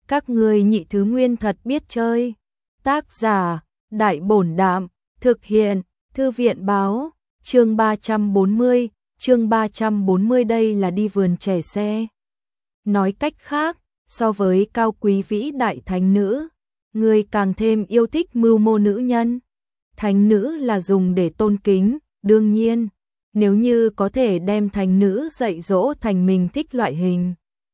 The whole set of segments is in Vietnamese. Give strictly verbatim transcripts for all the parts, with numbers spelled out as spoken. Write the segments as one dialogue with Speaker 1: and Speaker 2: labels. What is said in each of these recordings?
Speaker 1: Các ngươi nhị thứ nguyên thật biết chơi. Tác giả, Đại Bổn Đạm, thực hiện, Thư viện Báo, chương ba trăm bốn mươi, chương ba trăm bốn mươi đây là đi vườn trẻ xe. Nói cách khác, so với cao quý vĩ đại thánh nữ, người càng thêm yêu thích mưu mô nữ nhân. Thánh nữ là dùng để tôn kính, đương nhiên, nếu như có thể đem thánh nữ dạy dỗ thành mình thích loại hình.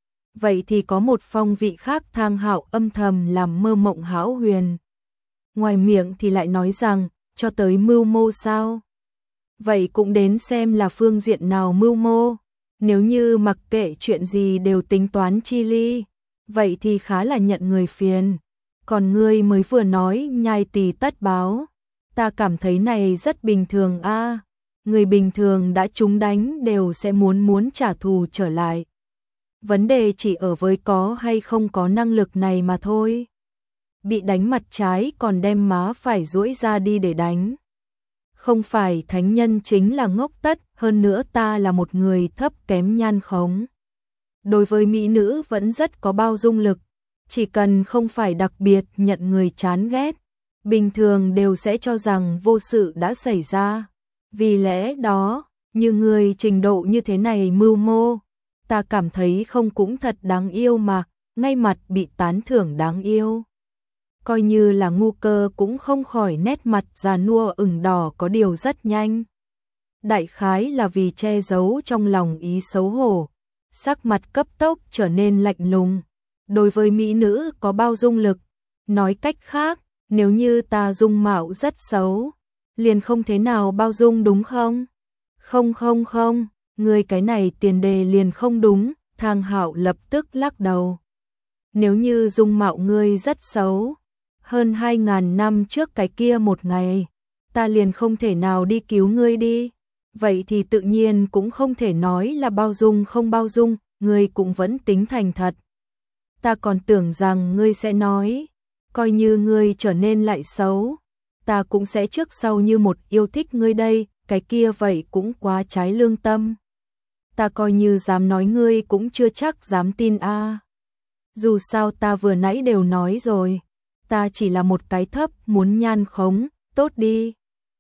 Speaker 1: Vậy thì có một phong vị khác. Thang Hạo âm thầm làm mơ mộng hão huyền. Ngoài miệng thì lại nói rằng, cho tới mưu mô sao? Vậy cũng đến xem là phương diện nào mưu mô. Nếu như mặc kệ chuyện gì đều tính toán chi ly, vậy thì khá là nhận người phiền. Còn ngươi mới vừa nói nhai tỳ tất báo, ta cảm thấy này rất bình thường a. À, người bình thường đã trúng đánh đều sẽ muốn muốn trả thù trở lại. Vấn đề chỉ ở với có hay không có năng lực này mà thôi. Bị đánh mặt trái còn đem má phải duỗi ra đi để đánh. Không phải thánh nhân chính là ngốc tất, hơn nữa ta là một người thấp kém nhan khống. Đối với mỹ nữ vẫn rất có bao dung lực, chỉ cần không phải đặc biệt nhận người chán ghét, bình thường đều sẽ cho rằng vô sự đã xảy ra. Vì lẽ đó, như người trình độ như thế này mưu mô, ta cảm thấy không cũng thật đáng yêu mà, ngay mặt bị tán thưởng đáng yêu. Coi như là ngu cơ cũng không khỏi nét mặt già nua ửng đỏ có điều rất nhanh. Đại khái là vì che giấu trong lòng ý xấu hổ, sắc mặt cấp tốc trở nên lạnh lùng. Đối với mỹ nữ có bao dung lực, nói cách khác, nếu như ta dung mạo rất xấu, liền không thế nào bao dung đúng không? Không không không, ngươi cái này tiền đề liền không đúng. Thang Hạo lập tức lắc đầu. Nếu như dung mạo ngươi rất xấu, hơn hai ngàn năm trước cái kia một ngày, ta liền không thể nào đi cứu ngươi đi. Vậy thì tự nhiên cũng không thể nói là bao dung không bao dung, ngươi cũng vẫn tính thành thật. Ta còn tưởng rằng ngươi sẽ nói, coi như ngươi trở nên lại xấu, ta cũng sẽ trước sau như một yêu thích ngươi đây, cái kia vậy cũng quá trái lương tâm. Ta coi như dám nói ngươi cũng chưa chắc dám tin a. À. Dù sao ta vừa nãy đều nói rồi, ta chỉ là một cái thấp muốn nhan khống, tốt đi.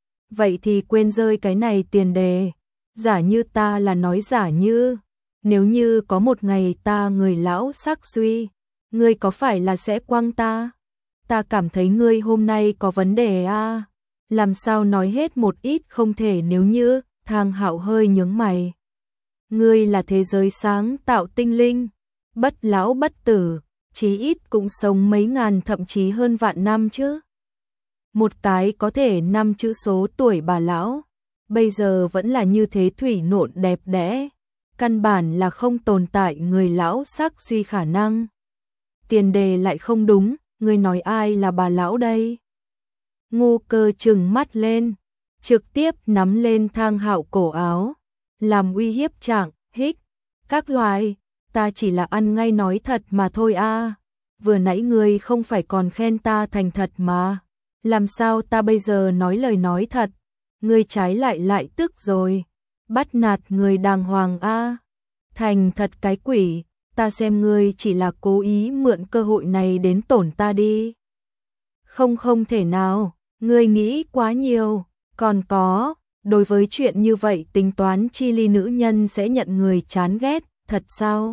Speaker 1: Vậy thì quên rơi cái này tiền đề, giả như ta là nói giả như, nếu như có một ngày ta người lão sắc suy, ngươi có phải là sẽ quăng ta? Ta cảm thấy ngươi hôm nay có vấn đề a. À. Làm sao nói hết một ít không thể nếu như. Thang Hạo hơi nhướng mày. Ngươi là thế giới sáng tạo tinh linh, bất lão bất tử, chí ít cũng sống mấy ngàn thậm chí hơn vạn năm chứ. Một cái có thể năm chữ số tuổi bà lão, bây giờ vẫn là như thế thủy nộn đẹp đẽ, căn bản là không tồn tại người lão sắc suy khả năng. Tiền đề lại không đúng, ngươi nói ai là bà lão đây? Ngu cơ trừng mắt lên, trực tiếp nắm lên Thang Hạo cổ áo, làm uy hiếp trạng, hích, các loài, ta chỉ là ăn ngay nói thật mà thôi a. À. Vừa nãy ngươi không phải còn khen ta thành thật mà, làm sao ta bây giờ nói lời nói thật, ngươi trái lại lại tức rồi, bắt nạt người đàng hoàng a. À. Thành thật cái quỷ, ta xem ngươi chỉ là cố ý mượn cơ hội này đến tổn ta đi. Không không thể nào, ngươi nghĩ quá nhiều, còn có, đối với chuyện như vậy tính toán chi ly nữ nhân sẽ nhận người chán ghét, thật sao?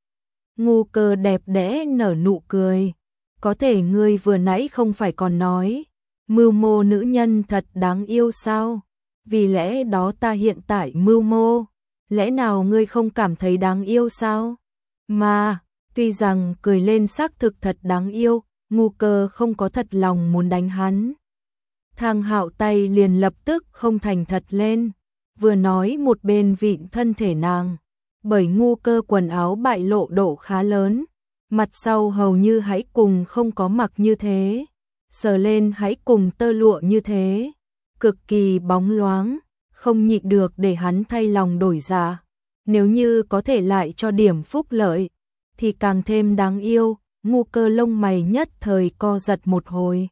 Speaker 1: Ngu cơ đẹp đẽ nở nụ cười, có thể ngươi vừa nãy không phải còn nói, mưu mô nữ nhân thật đáng yêu sao? Vì lẽ đó ta hiện tại mưu mô, lẽ nào ngươi không cảm thấy đáng yêu sao? Mà, tuy rằng cười lên xác thực thật đáng yêu, ngu cơ không có thật lòng muốn đánh hắn. Thang Hạo tay liền lập tức không thành thật lên, vừa nói một bên vịn thân thể nàng, bởi ngu cơ quần áo bại lộ độ khá lớn, mặt sau hầu như hãy cùng không có mặc như thế, sờ lên hãy cùng tơ lụa như thế, cực kỳ bóng loáng, không nhịn được để hắn thay lòng đổi dạ. Nếu như có thể lại cho điểm phúc lợi, thì càng thêm đáng yêu. Ngu cơ lông mày nhất thời co giật một hồi,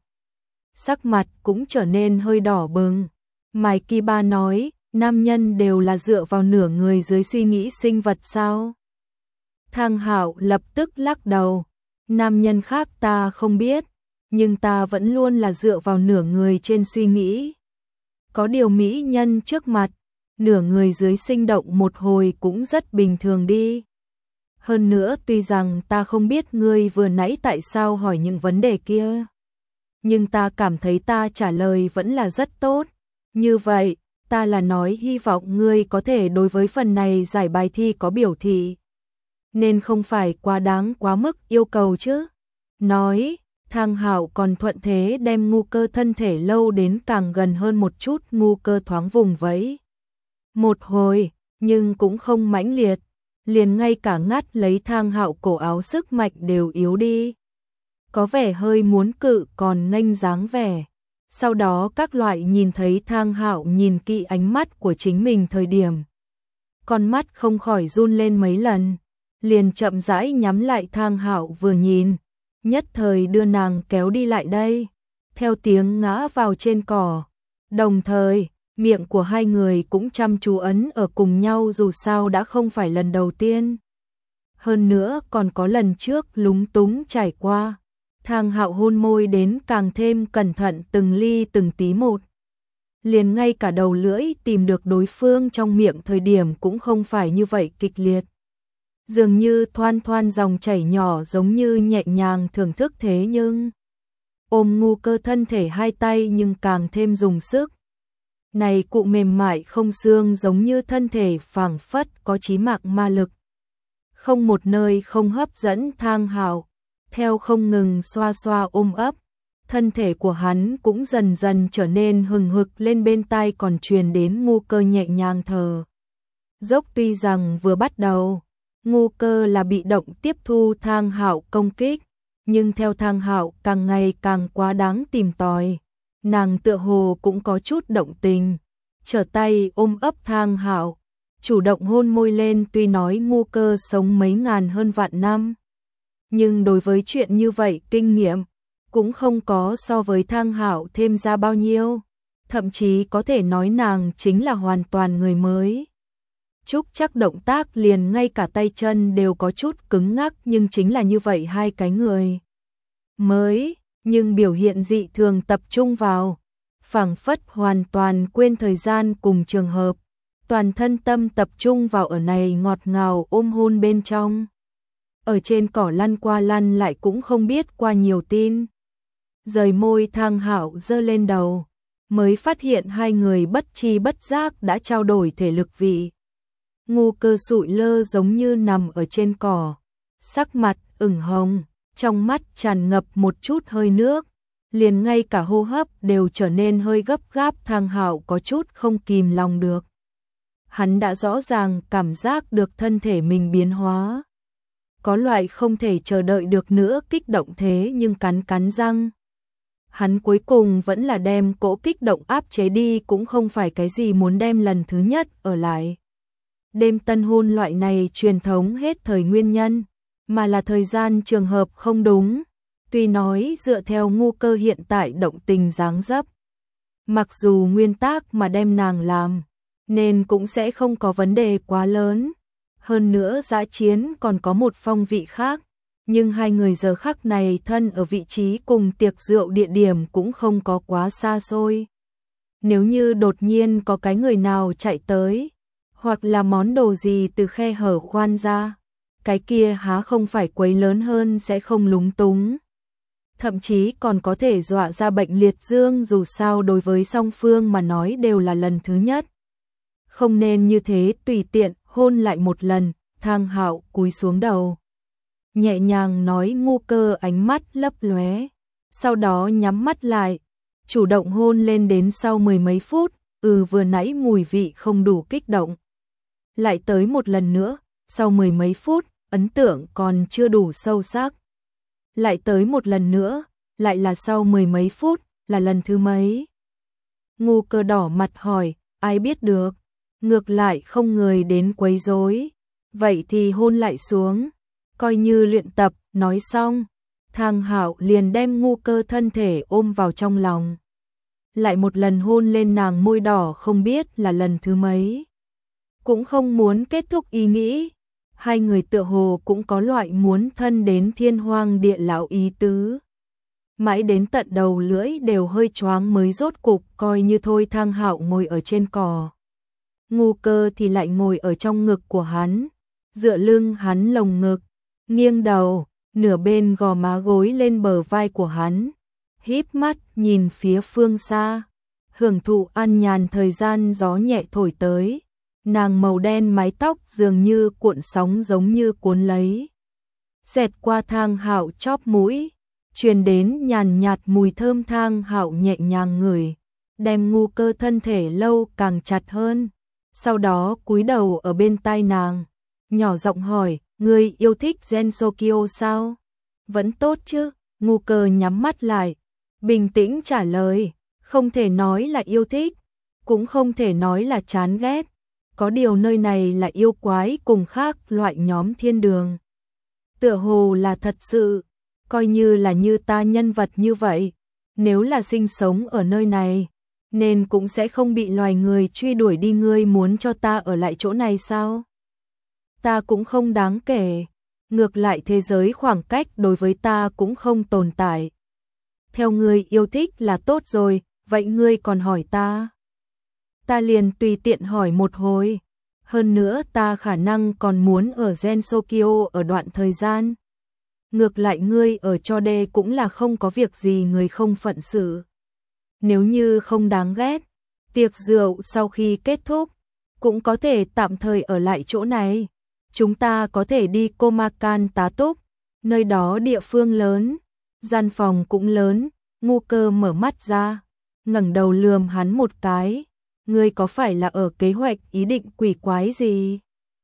Speaker 1: sắc mặt cũng trở nên hơi đỏ bừng. Mai Kiba nói, nam nhân đều là dựa vào nửa người dưới suy nghĩ sinh vật sao? Thang Hạo lập tức lắc đầu, Nam nhân khác ta không biết, nhưng ta vẫn luôn là dựa vào nửa người trên suy nghĩ. Có điều mỹ nhân trước mặt, nửa người dưới sinh động một hồi cũng rất bình thường đi. Hơn nữa tuy rằng ta không biết ngươi vừa nãy tại sao hỏi những vấn đề kia, nhưng ta cảm thấy ta trả lời vẫn là rất tốt. Như vậy, ta là nói hy vọng ngươi có thể đối với phần này giải bài thi có biểu thị, nên không phải quá đáng quá mức yêu cầu chứ. Nói, Thang Hạo còn thuận thế đem Ngu Cơ thân thể lâu đến càng gần hơn một chút. Ngu Cơ thoáng vùng vẫy một hồi, nhưng cũng không mãnh liệt, liền ngay cả ngắt lấy Thang Hạo cổ áo sức mạnh đều yếu đi. Có vẻ hơi muốn cự còn nghênh dáng vẻ. Sau đó các loại nhìn thấy Thang Hạo nhìn kỹ ánh mắt của chính mình thời điểm, con mắt không khỏi run lên mấy lần, liền chậm rãi nhắm lại. Thang Hạo vừa nhìn, nhất thời đưa nàng kéo đi lại đây, theo tiếng ngã vào trên cỏ. Đồng thời, miệng của hai người cũng chăm chú ấn ở cùng nhau, dù sao đã không phải lần đầu tiên. Hơn nữa còn có lần trước lúng túng trải qua. Thang Hạo hôn môi đến càng thêm cẩn thận từng ly từng tí một. Liền ngay cả đầu lưỡi tìm được đối phương trong miệng thời điểm cũng không phải như vậy kịch liệt. Dường như thoăn thoăn dòng chảy nhỏ, giống như nhẹ nhàng thưởng thức. Thế nhưng ôm Ngu Cơ thân thể hai tay nhưng càng thêm dùng sức. Này cụ mềm mại không xương, giống như thân thể phảng phất có chí mạng ma lực. Không một nơi không hấp dẫn Thang Hạo. Theo không ngừng xoa xoa ôm ấp, thân thể của hắn cũng dần dần trở nên hừng hực lên, bên tai còn truyền đến Ngu Cơ nhẹ nhàng thở dốc. Tuy rằng vừa bắt đầu, Ngu Cơ là bị động tiếp thu Thang Hạo công kích, nhưng theo Thang Hạo càng ngày càng quá đáng tìm tòi, nàng tựa hồ cũng có chút động tình, trở tay ôm ấp Thang Hạo, chủ động hôn môi lên. Tuy nói Ngu Cơ sống mấy ngàn hơn vạn năm, nhưng đối với chuyện như vậy kinh nghiệm cũng không có so với Thang Hạo thêm ra bao nhiêu, thậm chí có thể nói nàng chính là hoàn toàn người mới. Trúc chắc động tác liền ngay cả tay chân đều có chút cứng ngắc, nhưng chính là như vậy hai cái người mới, nhưng biểu hiện dị thường tập trung vào, phảng phất hoàn toàn quên thời gian cùng trường hợp, toàn thân tâm tập trung vào ở này ngọt ngào ôm hôn bên trong. Ở trên cỏ lăn qua lăn lại cũng không biết qua nhiều tin. Rời môi, Thang Hạo giơ lên đầu, mới phát hiện hai người bất chi bất giác đã trao đổi thể lực vị. Ngu Cơ sụi lơ giống như nằm ở trên cỏ, sắc mặt ửng hồng, trong mắt tràn ngập một chút hơi nước, liền ngay cả hô hấp đều trở nên hơi gấp gáp. Thang Hạo có chút không kìm lòng được. Hắn đã rõ ràng cảm giác được thân thể mình biến hóa, có loại không thể chờ đợi được nữa kích động, thế nhưng cắn cắn răng, hắn cuối cùng vẫn là đem cỗ kích động áp chế đi, cũng không phải cái gì muốn đem lần thứ nhất ở lại đêm tân hôn loại này truyền thống hết thời nguyên nhân, mà là thời gian trường hợp không đúng. Tuy nói dựa theo Ngu Cơ hiện tại động tình dáng dấp, mặc dù nguyên tắc mà đem nàng làm, nên cũng sẽ không có vấn đề quá lớn. Hơn nữa dã chiến còn có một phong vị khác, nhưng hai người giờ khắc này thân ở vị trí cùng tiệc rượu, địa điểm cũng không có quá xa xôi. Nếu như đột nhiên có cái người nào chạy tới, hoặc là món đồ gì từ khe hở khoan ra, cái kia há không phải quấy lớn hơn sẽ không lúng túng. Thậm chí còn có thể dọa ra bệnh liệt dương, dù sao đối với song phương mà nói đều là lần thứ nhất. Không nên như thế tùy tiện hôn lại một lần. Thang Hạo cúi xuống đầu, nhẹ nhàng nói. Ngu Cơ ánh mắt lấp lóe, sau đó nhắm mắt lại, chủ động hôn lên. Đến sau mười mấy phút, ừ vừa nãy mùi vị không đủ kích động, lại tới một lần nữa. Sau mười mấy phút, ấn tượng còn chưa đủ sâu sắc, lại tới một lần nữa, lại là sau mười mấy phút, là lần thứ mấy? Ngu Cơ đỏ mặt hỏi, ai biết được, ngược lại không người đến quấy rối, vậy thì hôn lại xuống, coi như luyện tập. Nói xong, Thang Hạo liền đem Ngu Cơ thân thể ôm vào trong lòng, lại một lần hôn lên nàng môi đỏ, không biết là lần thứ mấy, cũng không muốn kết thúc ý nghĩ, hai người tựa hồ cũng có loại muốn thân đến thiên hoang địa lão ý tứ. Mãi đến tận đầu lưỡi đều hơi choáng mới rốt cục coi như thôi Thang Hạo ngồi ở trên cỏ. Ngu Cơ thì lại ngồi ở trong ngực của hắn, dựa lưng hắn lồng ngực, nghiêng đầu, nửa bên gò má gối lên bờ vai của hắn, híp mắt nhìn phía phương xa, hưởng thụ an nhàn thời gian gió nhẹ thổi tới. Nàng màu đen mái tóc dường như cuộn sóng giống như cuốn lấy. Xẹt qua Thang Hạo chóp mũi, truyền đến nhàn nhạt mùi thơm. Thang Hạo nhẹ nhàng ngửi, đem Ngu Cơ thân thể lâu càng chặt hơn. Sau đó cúi đầu ở bên tai nàng, nhỏ giọng hỏi, ngươi yêu thích Gensokyo sao? Vẫn tốt chứ? Ngu Cơ nhắm mắt lại, bình tĩnh trả lời, không thể nói là yêu thích, cũng không thể nói là chán ghét. Có điều nơi này là yêu quái cùng khác loại nhóm thiên đường. Tựa hồ là thật sự, coi như là như ta nhân vật như vậy, nếu là sinh sống ở nơi này, nên cũng sẽ không bị loài người truy đuổi đi. Ngươi muốn cho ta ở lại chỗ này sao? Ta cũng không đáng kể, ngược lại thế giới khoảng cách đối với ta cũng không tồn tại. Theo ngươi yêu thích là tốt rồi, vậy ngươi còn hỏi ta? Ta liền tùy tiện hỏi một hồi, hơn nữa ta khả năng còn muốn ở Gensokyo ở đoạn thời gian. Ngược lại ngươi ở cho đê cũng là không có việc gì người không phận sự. Nếu như không đáng ghét, tiệc rượu sau khi kết thúc, cũng có thể tạm thời ở lại chỗ này. Chúng ta có thể đi Komakan tá túc, nơi đó địa phương lớn, gian phòng cũng lớn. Ngu Cơ mở mắt ra, ngẩng đầu lườm hắn một cái. Ngươi có phải là ở kế hoạch ý định quỷ quái gì?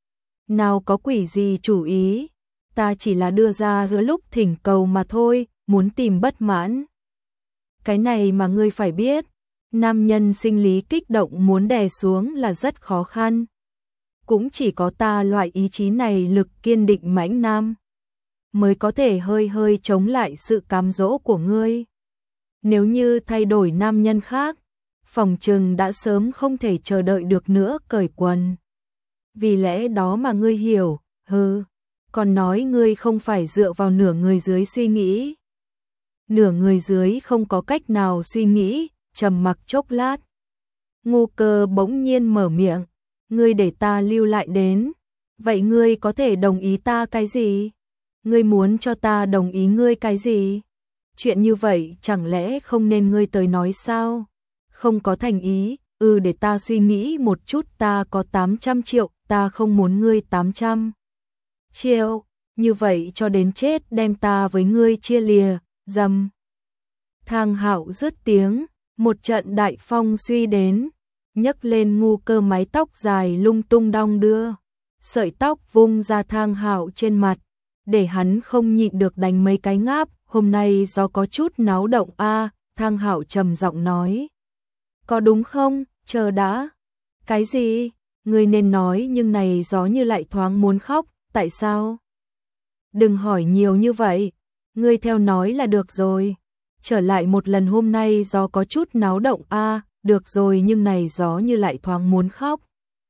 Speaker 1: Nào có quỷ gì chủ ý, ta chỉ là đưa ra giữa lúc thỉnh cầu mà thôi, muốn tìm bất mãn. Cái này mà ngươi phải biết, nam nhân sinh lý kích động muốn đè xuống là rất khó khăn. Cũng chỉ có ta loại ý chí này lực kiên định mãnh nam, mới có thể hơi hơi chống lại sự cám dỗ của ngươi. Nếu như thay đổi nam nhân khác, phòng trừng đã sớm không thể chờ đợi được nữa cởi quần. Vì lẽ đó mà ngươi hiểu, hừ, còn nói ngươi không phải dựa vào nửa người dưới suy nghĩ. Nửa người dưới không có cách nào suy nghĩ, trầm mặc chốc lát. Ngu Cơ bỗng nhiên mở miệng, ngươi để ta lưu lại đến, vậy ngươi có thể đồng ý ta cái gì? Ngươi muốn cho ta đồng ý ngươi cái gì? Chuyện như vậy chẳng lẽ không nên ngươi tới nói sao? Không có thành ý, ừ để ta suy nghĩ một chút. Ta có tám trăm triệu, ta không muốn ngươi tám trăm triệu, như vậy cho đến chết đem ta với ngươi chia lìa, dầm. Thang Hạo dứt tiếng, một trận đại phong suy đến, nhấc lên Ngu Cơ mái tóc dài lung tung đong đưa, sợi tóc vung ra Thang Hạo trên mặt, để hắn không nhịn được đánh mấy cái ngáp. Hôm nay gió có chút náo động a. À, Thang Hạo trầm giọng nói. Có đúng không? Chờ đã. Cái gì? Ngươi nên nói, nhưng này gió như lại thoáng muốn khóc, tại sao? Đừng hỏi nhiều như vậy, ngươi theo nói là được rồi. Trở lại một lần, hôm nay gió có chút náo động a. À, được rồi, nhưng này gió như lại thoáng muốn khóc.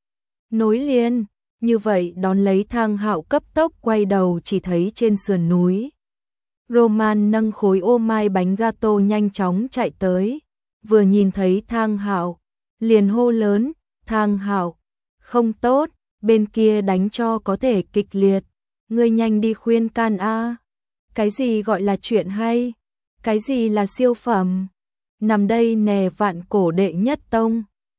Speaker 1: Nối liền, như vậy đón lấy. Thang Hạo cấp tốc quay đầu, chỉ thấy trên sườn núi Roman nâng khối ô mai bánh gato nhanh chóng chạy tới, vừa nhìn thấy Thang Hạo, liền hô lớn, Thang Hạo, không tốt, bên kia đánh cho có thể kịch liệt, ngươi nhanh đi khuyên can a. Cái gì gọi là chuyện hay? Cái gì là siêu phẩm? Nằm đây nè, vạn cổ đệ nhất tông,